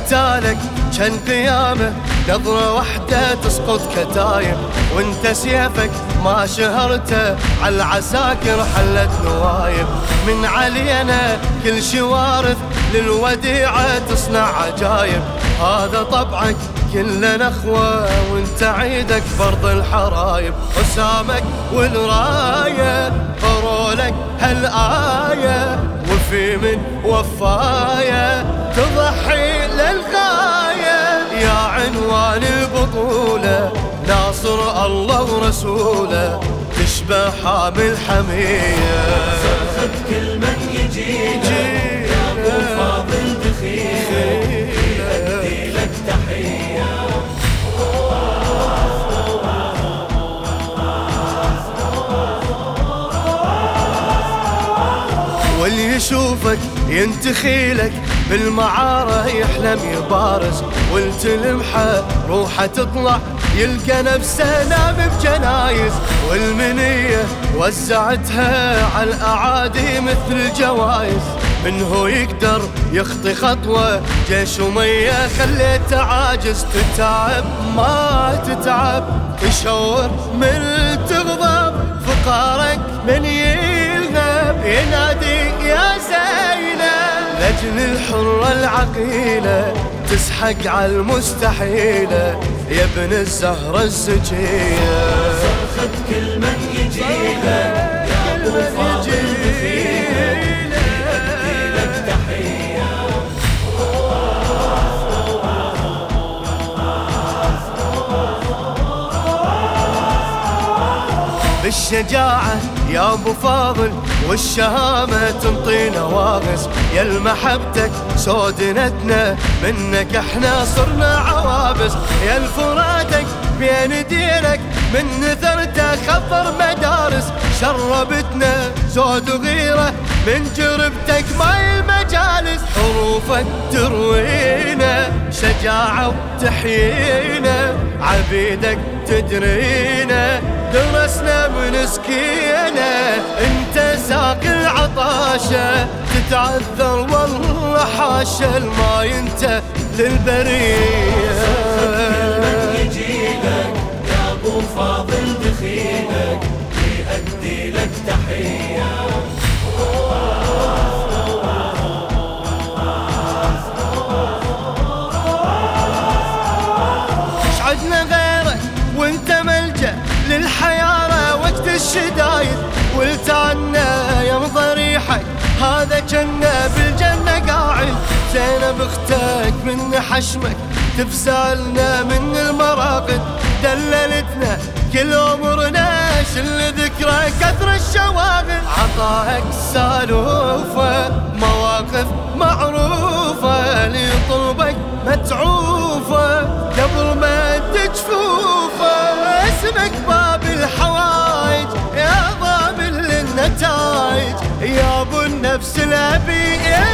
قتالك كان قيامه، نظرة واحدة تسقط كتايب، وانت سيفك ما شهرته عالعساكر حلت نوايب. من علينا كل شي وارث للوديعة تصنع عجايب، هذا طبعك كلنا اخوة وانت عيدك فرض الحرايب. حسامك والراية قرولك هالآية، وفي من وفاية تضحي للغاية. يا عنوان البطولة ناصر الله ورسوله، تشبه حامل حمية. صرخة كل من يجينا يا ابو فاضل دخيلك، يؤدي لك تحية. واللي يشوفك ينتخيلك بالمعارة يحلم يبارز، والتلمحة روحه تطلع يلقى نفسه نام بجنايز. والمنية وزعتها على الأعادي مثل الجوايز، من هو يقدر يخطي خطوة جيش ومية خليته عاجز. تتعب ما تتعب تشور من تغضب، فقارك من يلغب ينادي يا زينب. لجل الحرة العقيلة تسحق على المستحيلة، يا ابن الزهرة الزكية. صرخة كل من يجينا يا ابو فاضل دخيلك، يؤدي لك تحية. بالشجاعة يا ابو فاضل والشهامة تنطي نواغز، يا المحبتك سودنتنا منك احنا صرنا عوابس. يا الفراتك بين دينك من نثرته خطر مدارس، شربتنا زود وغيرة من جربتك ماي المجالس. حروفك تروينا شجاعة وتحيينا، عبيدك تدرينا درسنا من سكينة. انت ساق العطاشة تتعذر والله حاشا الماي انت للبرية. من يجيلك يا ابو فاضل دخيلك، يؤدي لك تحية. عدنا غيرك وانت ملجأ للحيارة وقت الشدايد، والتعنا يمضى ريحك هذا جنة بالجنة قاعد. زينب اختك من حشمك تفزالنا من المراقد، دللتنا كل عمرنا شل ذكرى كثر الشواغل. عطاك سالوفة مواقف معروفة، لطلبك متعوفة قبل ما تجفوفه. اسمك باب الحوايج يا ضامن للنتائج، يا ابو النفس الابي